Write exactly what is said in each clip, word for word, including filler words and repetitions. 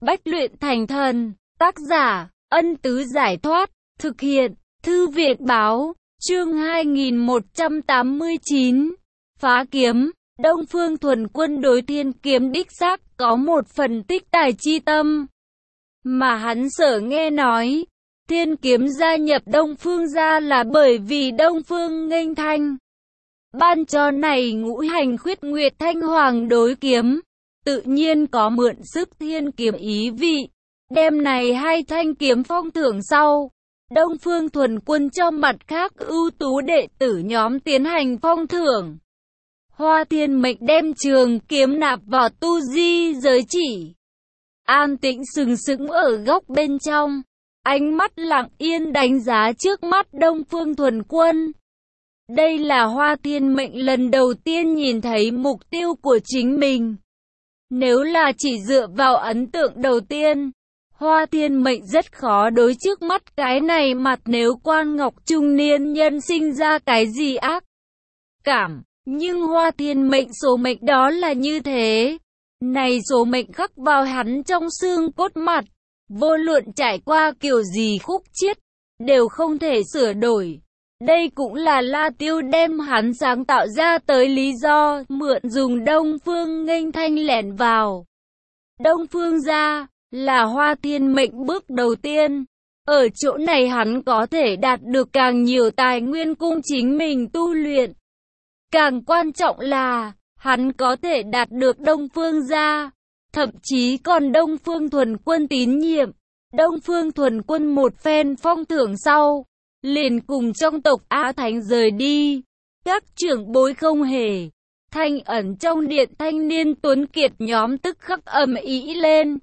Bách luyện thành thần, tác giả, Ân Tứ Giải Thoát, thực hiện, Thư viện Báo, chương hai nghìn một trăm tám mươi chín, Phá Kiếm. Đông Phương Thuần Quân đối thiên kiếm đích xác có một phần tích tài chi tâm. Mà hắn sở nghe nói, thiên kiếm gia nhập Đông Phương gia là bởi vì Đông Phương Nghênh Thanh ban cho này ngũ hành khuyết nguyệt thanh hoàng đối kiếm, tự nhiên có mượn sức thiên kiếm ý vị. Đêm này hai thanh kiếm phong thưởng sau, Đông Phương Thuần Quân cho mặt khác ưu tú đệ tử nhóm tiến hành phong thưởng. Hoa Thiên Mệnh đem trường kiếm nạp vào tu di giới chỉ, an tĩnh sừng sững ở góc bên trong, ánh mắt lặng yên đánh giá trước mắt Đông Phương Thuần Quân. Đây là Hoa Thiên Mệnh lần đầu tiên nhìn thấy mục tiêu của chính mình. Nếu là chỉ dựa vào ấn tượng đầu tiên, Hoa Thiên Mệnh rất khó đối trước mắt cái này mặt nếu quan ngọc trung niên nhân sinh ra cái gì ác cảm. Nhưng Hoa Thiên Mệnh số mệnh đó là như thế. Này số mệnh khắc vào hắn trong xương cốt mặt, vô luận trải qua kiểu gì khúc chiết, đều không thể sửa đổi. Đây cũng là La Tiêu đem hắn sáng tạo ra tới lý do, mượn dùng Đông Phương Nghênh Thanh lẻn vào Đông Phương gia, là Hoa Thiên Mệnh bước đầu tiên. Ở chỗ này hắn có thể đạt được càng nhiều tài nguyên cung chính mình tu luyện. Càng quan trọng là, hắn có thể đạt được Đông Phương gia, thậm chí còn Đông Phương Thuần Quân tín nhiệm. Đông Phương Thuần Quân một phen phong thưởng sau, liền cùng trong tộc Á Thánh rời đi. Các trưởng bối không hề thanh ẩn trong điện thanh niên tuấn kiệt nhóm tức khắc ầm ĩ lên.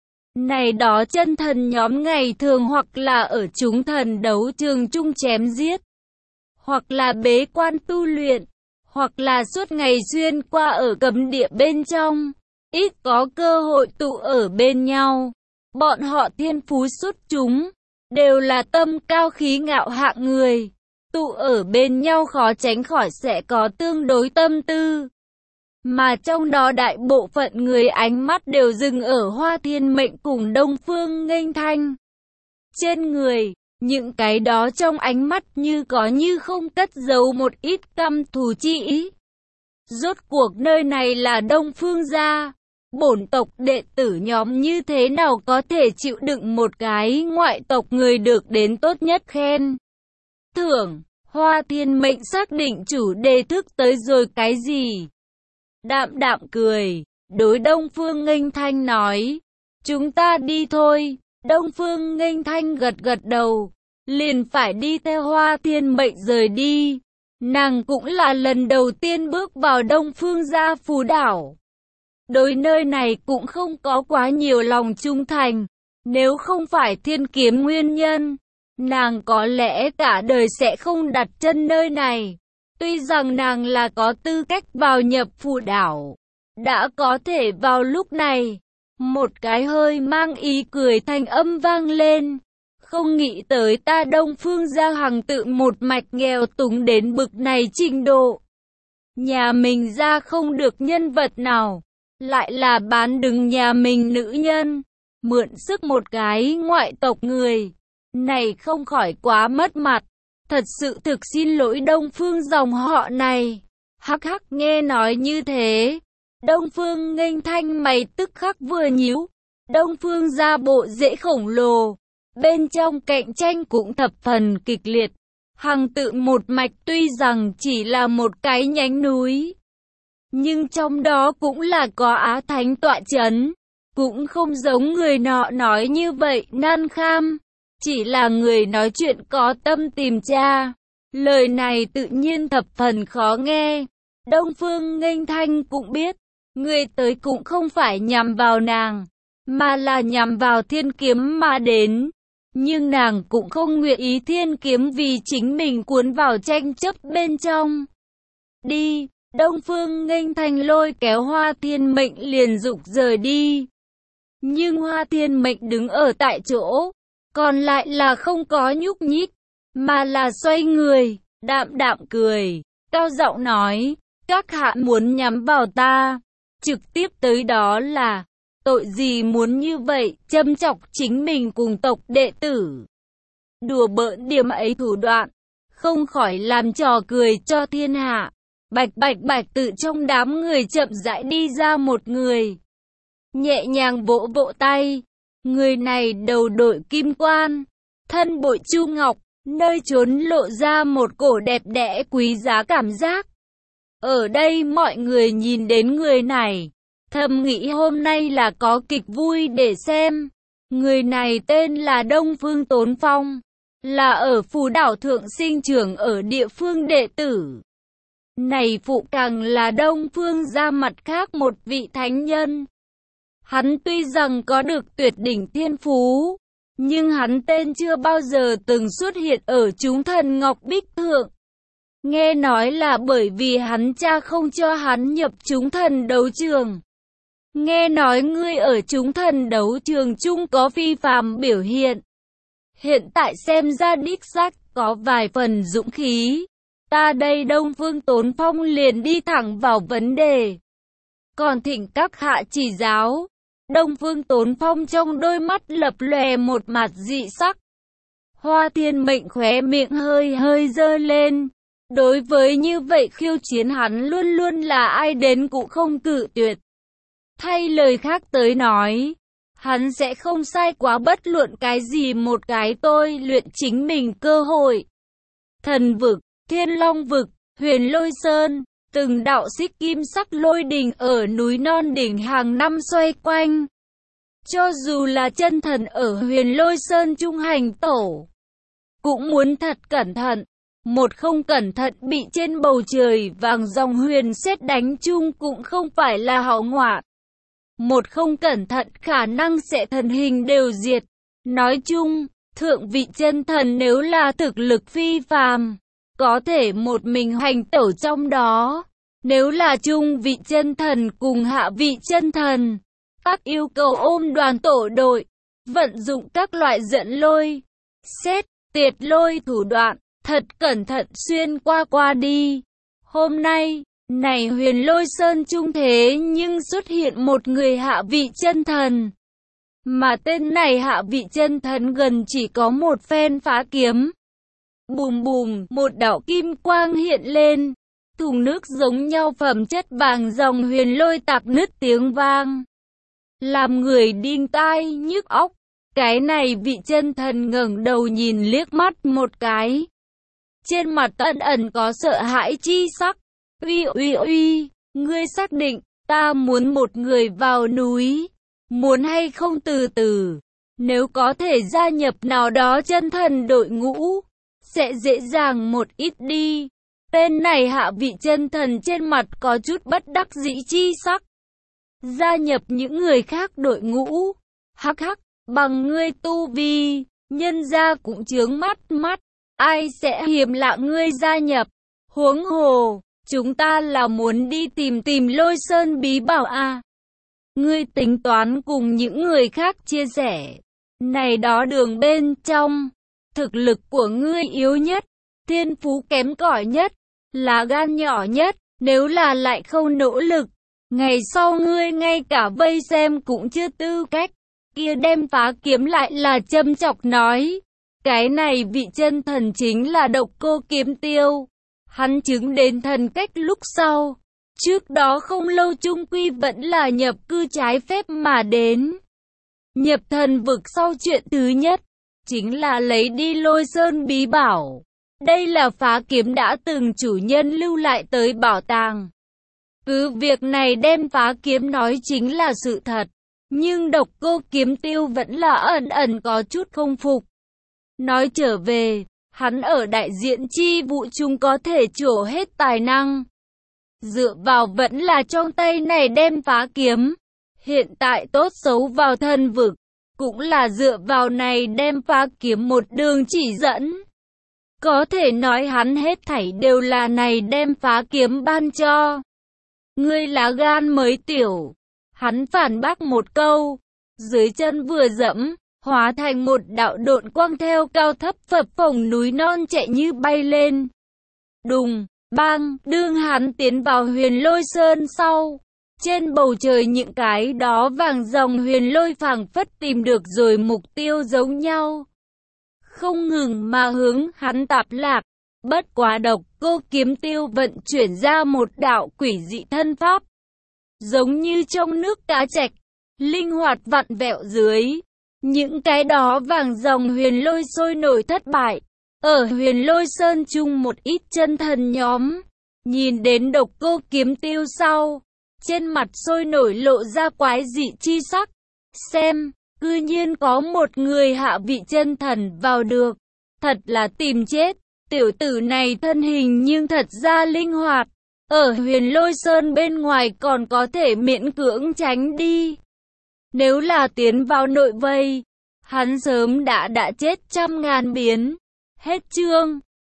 Này đó chân thần nhóm ngày thường hoặc là ở chúng thần đấu trường chung chém giết, hoặc là bế quan tu luyện, hoặc là suốt ngày xuyên qua ở cấm địa bên trong, ít có cơ hội tụ ở bên nhau. Bọn họ thiên phú xuất chúng, đều là tâm cao khí ngạo hạng người, tụ ở bên nhau khó tránh khỏi sẽ có tương đối tâm tư. Mà trong đó đại bộ phận người ánh mắt đều dừng ở Hoa Thiên Mệnh cùng Đông Phương Nghênh Thanh trên người. Những cái đó trong ánh mắt như có như không cất giấu một ít căm thù chi ý. Rốt cuộc nơi này là Đông Phương gia, bổn tộc đệ tử nhóm như thế nào có thể chịu đựng một cái ngoại tộc người được đến tốt nhất khen thưởng. Hoa Thiên Mệnh xác định chủ đề thức tới rồi cái gì. Đạm đạm cười, đối Đông Phương Nghênh Thanh nói, chúng ta đi thôi. Đông Phương Nghênh Thanh gật gật đầu, liền phải đi theo Hoa Thiên Mệnh rời đi. Nàng cũng là lần đầu tiên bước vào Đông Phương gia phù đảo. Đối nơi này cũng không có quá nhiều lòng trung thành. Nếu không phải thiên kiếm nguyên nhân, nàng có lẽ cả đời sẽ không đặt chân nơi này. Tuy rằng nàng là có tư cách vào nhập phù đảo, đã có thể vào lúc này. Một cái hơi mang ý cười thanh âm vang lên. Không nghĩ tới ta Đông Phương gia hằng tự một mạch nghèo túng đến bực này trình độ. Nhà mình ra không được nhân vật nào, lại là bán đứng nhà mình nữ nhân, mượn sức một cái ngoại tộc người. Này không khỏi quá mất mặt. Thật sự thực xin lỗi Đông Phương dòng họ này. Hắc hắc, nghe nói như thế, Đông Phương Nghênh Thanh mày tức khắc vừa nhíu. Đông Phương gia bộ rễ khổng lồ, bên trong cạnh tranh cũng thập phần kịch liệt. Hằng tự một mạch tuy rằng chỉ là một cái nhánh núi, nhưng trong đó cũng là có Á Thánh tọa chấn. Cũng không giống người nọ nói như vậy nan kham, chỉ là người nói chuyện có tâm tìm tra. Lời này tự nhiên thập phần khó nghe. Đông Phương Nghênh Thanh cũng biết, người tới cũng không phải nhằm vào nàng, mà là nhằm vào thiên kiếm mà đến. Nhưng nàng cũng không nguyện ý thiên kiếm vì chính mình cuốn vào tranh chấp bên trong. Đi, Đông Phương Nghênh Thanh lôi kéo Hoa Thiên Mệnh liền dục rời đi. Nhưng Hoa Thiên Mệnh đứng ở tại chỗ, còn lại là không có nhúc nhích, mà là xoay người, đạm đạm cười, cao giọng nói, các hạ muốn nhắm vào ta, trực tiếp tới đó là, Tội gì muốn như vậy, châm chọc chính mình cùng tộc đệ tử. Đùa bỡn điểm ấy thủ đoạn, không khỏi làm trò cười cho thiên hạ. Bạch bạch bạch tự trong đám người chậm rãi đi ra một người. Nhẹ nhàng vỗ vỗ tay. Người này đầu đội kim quan, thân bội chu ngọc, nơi trốn lộ ra một cổ đẹp đẽ quý giá cảm giác. Ở đây mọi người nhìn đến người này, thầm nghĩ hôm nay là có kịch vui để xem. Người này tên là Đông Phương Tốn Phong, là ở Phù Đảo Thượng sinh trưởng ở địa phương đệ tử. Này phụ càng là Đông Phương ra mặt khác một vị thánh nhân. Hắn tuy rằng có được tuyệt đỉnh thiên phú, nhưng hắn tên chưa bao giờ từng xuất hiện ở chúng thần Ngọc Bích Thượng. Nghe nói là bởi vì hắn cha không cho hắn nhập chúng thần đấu trường. Nghe nói ngươi ở chúng thần đấu trường chung có phi phàm biểu hiện. Hiện tại xem ra đích xác có vài phần dũng khí. Ta đây Đông Phương Tốn Phong liền đi thẳng vào vấn đề. Còn thỉnh các hạ chỉ giáo. Đông Phương Tốn Phong trong đôi mắt lập lòe một mặt dị sắc. Hoa Thiên Mệnh khóe miệng hơi hơi giơ lên. Đối với như vậy khiêu chiến hắn luôn luôn là ai đến cũng không cự tuyệt. Thay lời khác tới nói, hắn sẽ không sai quá bất luận cái gì một cái tôi luyện chính mình cơ hội. Thần vực, Thiên Long vực, Huyền Lôi Sơn, từng đạo xích kim sắc lôi đình ở núi non đỉnh hàng năm xoay quanh. Cho dù là chân thần ở Huyền Lôi Sơn trung hành tổ, cũng muốn thật cẩn thận. Một không cẩn thận bị trên bầu trời vàng dòng huyền sét đánh chung cũng không phải là hậu ngoạn. Một không cẩn thận khả năng sẽ thần hình đều diệt. Nói chung, thượng vị chân thần nếu là thực lực phi phàm, có thể một mình hành tẩu trong đó. Nếu là trung vị chân thần cùng hạ vị chân thần, các yêu cầu ôm đoàn tổ đội, vận dụng các loại dẫn lôi, xét, tiệt lôi thủ đoạn, thật cẩn thận xuyên qua qua đi. Hôm nay, này Huyền Lôi Sơn trung thế nhưng xuất hiện một người hạ vị chân thần. Mà tên này hạ vị chân thần gần chỉ có một phen phá kiếm. Bùm bùm, một đạo kim quang hiện lên. Thùng nước giống nhau phẩm chất vàng dòng huyền lôi tạc nứt tiếng vang. Làm người đinh tai nhức óc. Cái này vị chân thần ngẩng đầu nhìn liếc mắt một cái. Trên mặt ẩn ẩn có sợ hãi chi sắc. Uy uy uy, ngươi xác định, ta muốn một người vào núi. Muốn hay không từ từ. Nếu có thể gia nhập nào đó chân thần đội ngũ, sẽ dễ dàng một ít đi. Tên này hạ vị chân thần trên mặt có chút bất đắc dĩ chi sắc. Gia nhập những người khác đội ngũ. Hắc hắc, bằng ngươi tu vi, nhân gia cũng chướng mắt mắt. Ai sẽ hiềm lạ ngươi gia nhập? Huống hồ, chúng ta là muốn đi tìm tìm Lôi Sơn bí bảo à? Ngươi tính toán cùng những người khác chia sẻ. Này đó đường bên trong, thực lực của ngươi yếu nhất, thiên phú kém cỏi nhất, là gan nhỏ nhất, nếu là lại không nỗ lực, ngày sau ngươi ngay cả vây xem cũng chưa tư cách. Kia đem phá kiếm lại là châm chọc nói. Cái này vị chân thần chính là Độc Cô Kiếm Tiêu. Hắn chứng đến thần cách lúc sau. Trước đó không lâu trung quy vẫn là nhập cư trái phép mà đến. Nhập thần vực sau chuyện thứ nhất, chính là lấy đi Lôi Sơn bí bảo. Đây là phá kiếm đã từng chủ nhân lưu lại tới bảo tàng. Cứ việc này đem phá kiếm nói chính là sự thật. Nhưng Độc Cô Kiếm Tiêu vẫn là ẩn ẩn có chút không phục. Nói trở về, hắn ở đại diện chi vụ chung có thể trổ hết tài năng. Dựa vào vẫn là trong tay này đem phá kiếm. Hiện tại tốt xấu vào thân vực, cũng là dựa vào này đem phá kiếm một đường chỉ dẫn. Có thể nói hắn hết thảy đều là này đem phá kiếm ban cho. Ngươi lá gan mới tiểu. Hắn phản bác một câu. Dưới chân vừa dẫm, hóa thành một đạo độn quang theo cao thấp phập phồng núi non chạy như bay lên. Đùng, bang, đương hắn tiến vào Huyền Lôi Sơn sau. Trên bầu trời những cái đó vàng ròng huyền lôi phảng phất tìm được rồi mục tiêu giống nhau. Không ngừng mà hướng hắn tạp lạc. Bất quá độc cô kiếm tiêu vận chuyển ra một đạo quỷ dị thân pháp. Giống như trong nước cá trạch, linh hoạt vặn vẹo dưới. Những cái đó vàng ròng huyền lôi sôi nổi thất bại. Ở huyền lôi sơn chung một ít chân thần nhóm. Nhìn đến độc cô kiếm tiêu sau. Trên mặt sôi nổi lộ ra quái dị chi sắc. Xem, cư nhiên có một người hạ vị chân thần vào được. Thật là tìm chết. Tiểu tử này thân hình nhưng thật ra linh hoạt. Ở huyền lôi sơn bên ngoài còn có thể miễn cưỡng tránh đi. Nếu là tiến vào nội vây, hắn sớm đã đã chết trăm ngàn biến. Hết chương.